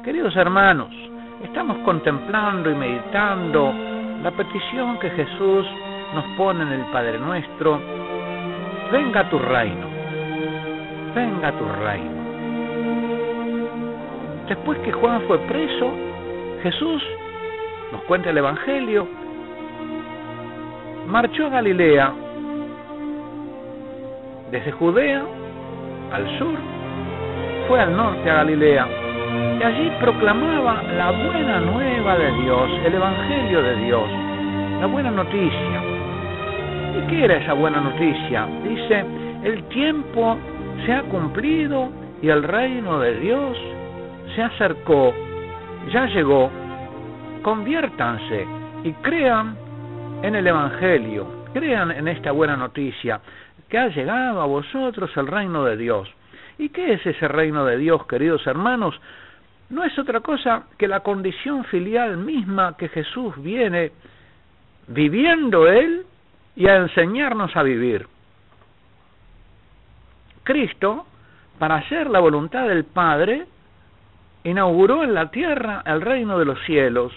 Queridos hermanos, estamos contemplando y meditando la petición que Jesús nos pone en el Padre Nuestro: venga tu reino, venga tu reino. Después que Juan fue preso, Jesús, nos cuenta el Evangelio, marchó a Galilea, desde Judea al sur, fue al norte a Galilea, y allí proclamaba la buena nueva de Dios, el Evangelio de Dios, la buena noticia. ¿Y qué era esa buena noticia? Dice: el tiempo se ha cumplido y el reino de Dios se acercó, ya llegó. Conviértanse y crean en el Evangelio, crean en esta buena noticia, que ha llegado a vosotros el reino de Dios. ¿Y qué es ese reino de Dios, queridos hermanos? No es otra cosa que la condición filial misma que Jesús viene viviendo Él y a enseñarnos a vivir. Cristo, para hacer la voluntad del Padre, inauguró en la tierra el reino de los cielos.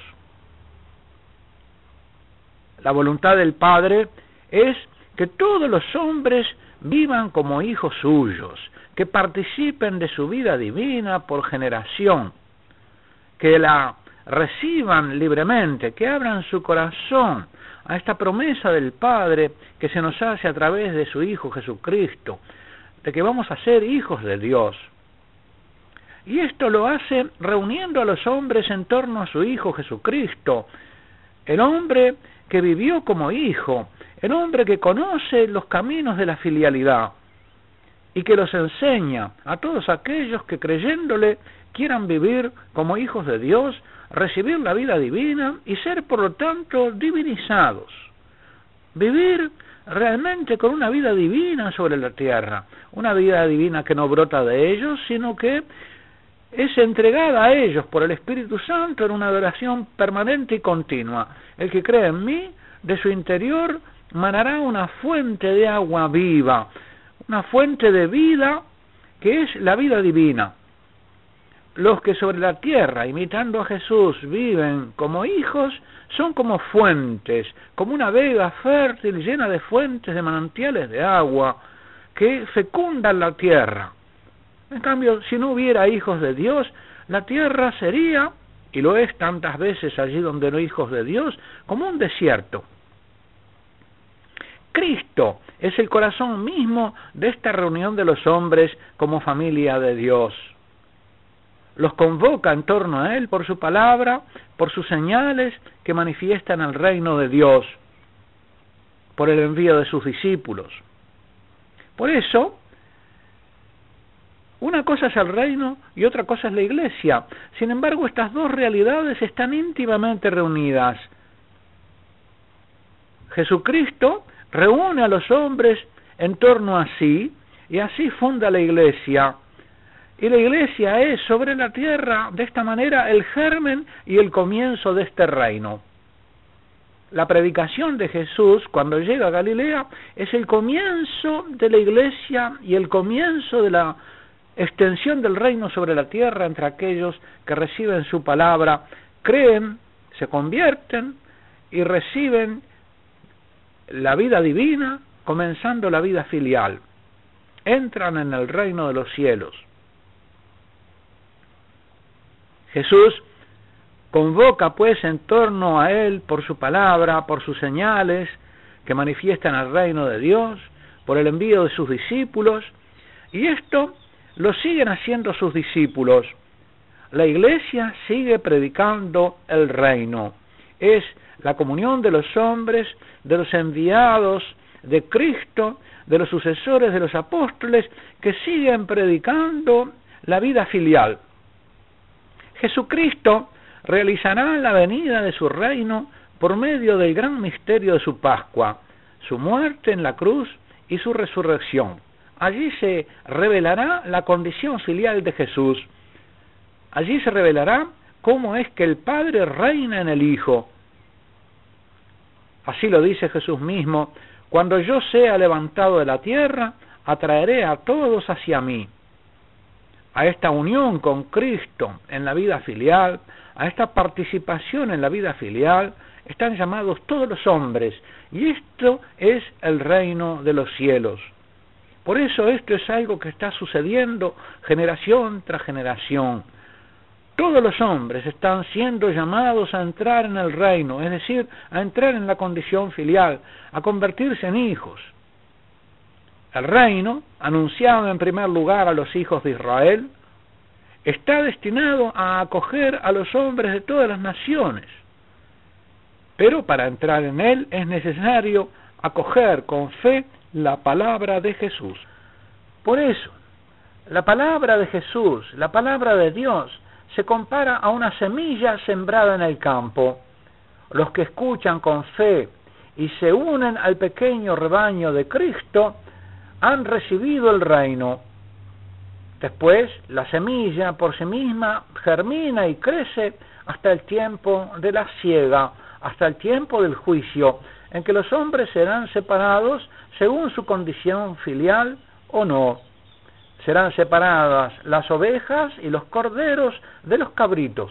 La voluntad del Padre es que todos los hombres vivan como hijos suyos, que participen de su vida divina por generación, que la reciban libremente, que abran su corazón a esta promesa del Padre que se nos hace a través de su Hijo Jesucristo, de que vamos a ser hijos de Dios. Y esto lo hace reuniendo a los hombres en torno a su Hijo Jesucristo, el hombre que vivió como hijo, el hombre que conoce los caminos de la filialidad y que los enseña a todos aquellos que creyéndole quieran vivir como hijos de Dios, recibir la vida divina y ser por lo tanto divinizados. Vivir realmente con una vida divina sobre la tierra, una vida divina que no brota de ellos, sino que es entregada a ellos por el Espíritu Santo en una adoración permanente y continua. El que cree en mí, de su interior manará una fuente de agua viva, una fuente de vida que es la vida divina. Los que sobre la tierra, imitando a Jesús, viven como hijos, son como fuentes, como una vega fértil llena de fuentes, de manantiales de agua, que fecundan la tierra. En cambio, si no hubiera hijos de Dios, la tierra sería, y lo es tantas veces allí donde no hay hijos de Dios, como un desierto. Cristo es el corazón mismo de esta reunión de los hombres como familia de Dios. Los convoca en torno a Él por su palabra, por sus señales que manifiestan el reino de Dios, por el envío de sus discípulos. Por eso, una cosa es el reino y otra cosa es la iglesia. Sin embargo, estas dos realidades están íntimamente reunidas. Jesucristo reúne a los hombres en torno a sí y así funda la iglesia. Y la iglesia es sobre la tierra, de esta manera, el germen y el comienzo de este reino. La predicación de Jesús, cuando llega a Galilea, es el comienzo de la iglesia y el comienzo de la extensión del reino sobre la tierra entre aquellos que reciben su palabra, creen, se convierten y reciben la vida divina, comenzando la vida filial. Entran en el reino de los cielos. Jesús convoca pues en torno a Él por su palabra, por sus señales que manifiestan el reino de Dios, por el envío de sus discípulos, y esto lo siguen haciendo sus discípulos. La iglesia sigue predicando el reino. Es la comunión de los hombres, de los enviados de Cristo, de los sucesores de los apóstoles, que siguen predicando la vida filial. Jesucristo realizará la venida de su reino por medio del gran misterio de su Pascua, su muerte en la cruz y su resurrección. Allí se revelará la condición filial de Jesús. Allí se revelará cómo es que el Padre reina en el Hijo. Así lo dice Jesús mismo: cuando yo sea levantado de la tierra, atraeré a todos hacia mí. a esta unión con Cristo en la vida filial, a esta participación en la vida filial, están llamados todos los hombres, y esto es el reino de los cielos. Por eso esto es algo que está sucediendo generación tras generación. Todos los hombres están siendo llamados a entrar en el reino, es decir, a entrar en la condición filial, a convertirse en hijos. El reino, anunciado en primer lugar a los hijos de Israel, está destinado a acoger a los hombres de todas las naciones. Pero para entrar en él es necesario acoger con fe la palabra de Jesús. Por eso, la palabra de Jesús, la palabra de Dios, se compara a una semilla sembrada en el campo. Los que escuchan con fe y se unen al pequeño rebaño de Cristo han recibido el reino. Después, la semilla por sí misma germina y crece hasta el tiempo de la siega, hasta el tiempo del juicio, en que los hombres serán separados según su condición filial o no. Serán separadas las ovejas y los corderos de los cabritos.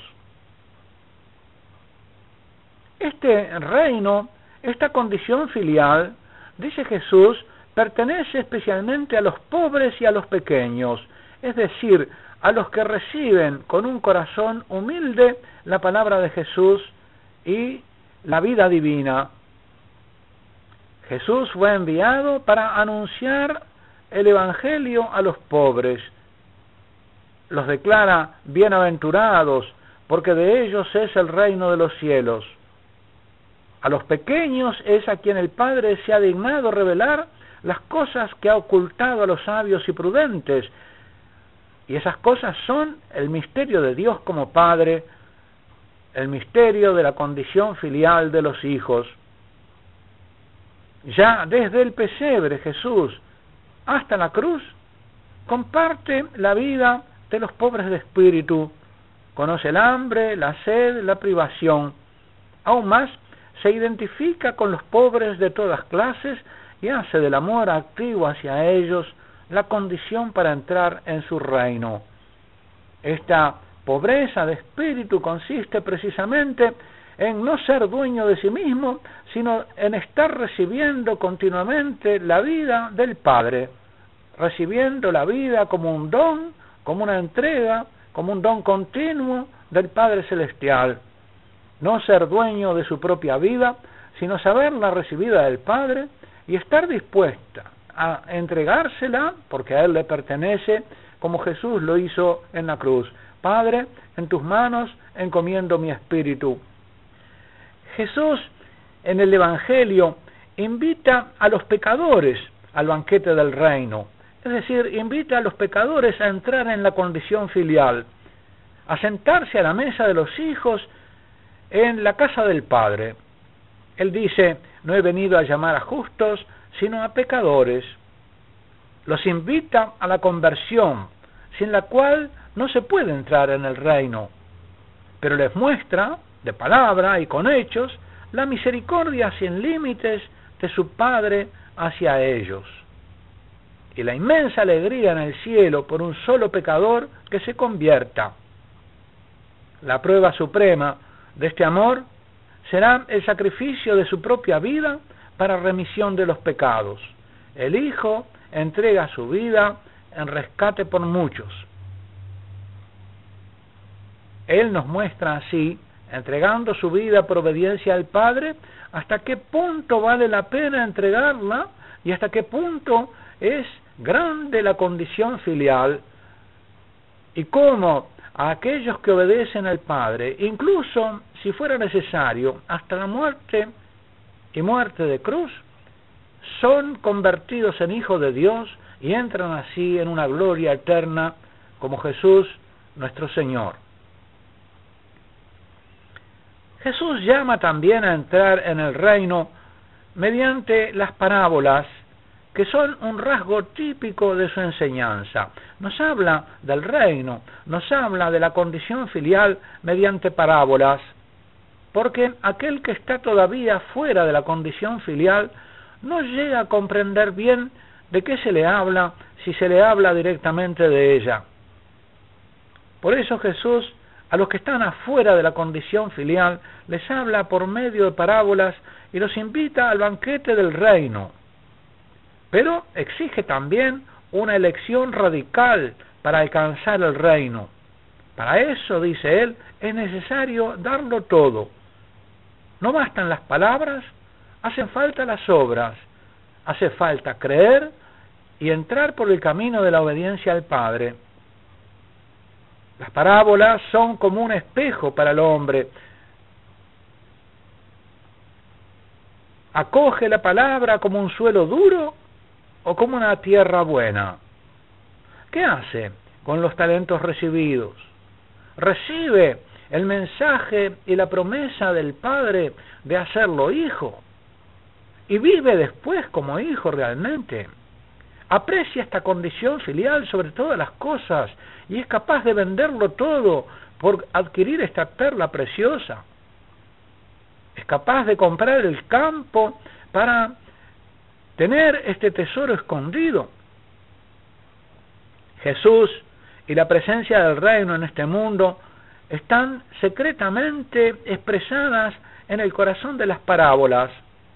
Este reino, esta condición filial, dice Jesús, pertenece especialmente a los pobres y a los pequeños, es decir, a los que reciben con un corazón humilde la palabra de Jesús y la vida divina. Jesús fue enviado para anunciar el Evangelio a los pobres. Los declara bienaventurados, porque de ellos es el reino de los cielos. A los pequeños es a quien el Padre se ha dignado revelar las cosas que ha ocultado a los sabios y prudentes, y esas cosas son el misterio de Dios como Padre, el misterio de la condición filial de los hijos. Ya desde el pesebre Jesús hasta la cruz comparte la vida de los pobres de espíritu, conoce el hambre, la sed, la privación. Aún más, se identifica con los pobres de todas clases y hace del amor activo hacia ellos la condición para entrar en su reino. Esta pobreza de espíritu consiste precisamente en no ser dueño de sí mismo, sino en estar recibiendo continuamente la vida del Padre, recibiendo la vida como un don, como una entrega, como un don continuo del Padre Celestial. No ser dueño de su propia vida, sino saberla recibida del Padre y estar dispuesta a entregársela, porque a Él le pertenece, como Jesús lo hizo en la cruz. Padre, en tus manos encomiendo mi espíritu. Jesús en el Evangelio invita a los pecadores al banquete del reino, es decir, invita a los pecadores a entrar en la condición filial, a sentarse a la mesa de los hijos en la casa del Padre. Él dice, no he venido a llamar a justos, sino a pecadores. Los invita a la conversión, sin la cual no se puede entrar en el reino, pero les muestra, de palabra y con hechos, la misericordia sin límites de su Padre hacia ellos, y la inmensa alegría en el cielo por un solo pecador que se convierta. La prueba suprema de este amor será el sacrificio de su propia vida para remisión de los pecados. El Hijo entrega su vida en rescate por muchos. Él nos muestra así, entregando su vida por obediencia al Padre, hasta qué punto vale la pena entregarla y hasta qué punto es grande la condición filial, y cómo a aquellos que obedecen al Padre, incluso si fuera necesario, hasta la muerte y muerte de cruz, son convertidos en hijos de Dios y entran así en una gloria eterna como Jesús nuestro Señor. Jesús llama también a entrar en el reino mediante las parábolas, que son un rasgo típico de su enseñanza. Nos habla del reino, nos habla de la condición filial mediante parábolas, porque aquel que está todavía fuera de la condición filial no llega a comprender bien de qué se le habla si se le habla directamente de ella. Por eso Jesús, a los que están afuera de la condición filial, les habla por medio de parábolas y los invita al banquete del reino. Pero exige también una elección radical para alcanzar el reino. Para eso, dice él, es necesario darlo todo. No bastan las palabras, hacen falta las obras. Hace falta creer y entrar por el camino de la obediencia al Padre. Las parábolas son como un espejo para el hombre. ¿Acoge la palabra como un suelo duro o como una tierra buena? ¿Qué hace con los talentos recibidos? Recibe el mensaje y la promesa del Padre de hacerlo hijo y vive después como hijo realmente. Aprecia esta condición filial sobre todas las cosas y es capaz de venderlo todo por adquirir esta perla preciosa. Es capaz de comprar el campo para tener este tesoro escondido. Jesús y la presencia del reino en este mundo están secretamente expresadas en el corazón de las parábolas.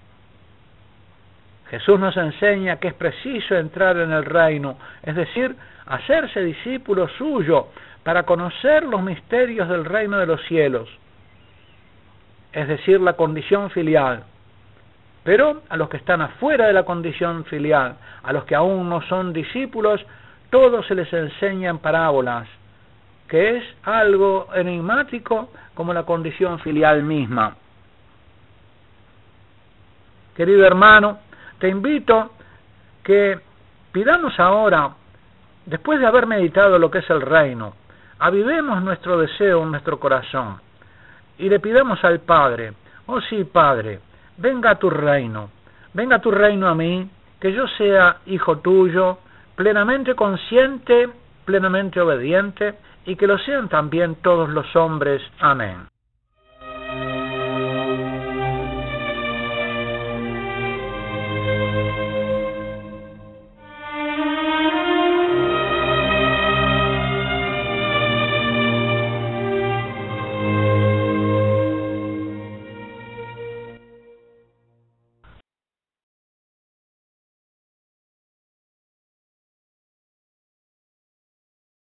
Jesús nos enseña que es preciso entrar en el reino, es decir, hacerse discípulo suyo para conocer los misterios del reino de los cielos, es decir, la condición filial. Pero a los que están afuera de la condición filial, a los que aún no son discípulos, todo se les enseña en parábolas, que es algo enigmático como la condición filial misma. Querido hermano, te invito que pidamos ahora, después de haber meditado lo que es el reino, avivemos nuestro deseo en nuestro corazón y le pidamos al Padre: oh sí, Padre, venga a tu reino a mí, que yo sea hijo tuyo, plenamente consciente, plenamente obediente, y que lo sean también todos los hombres. Amén.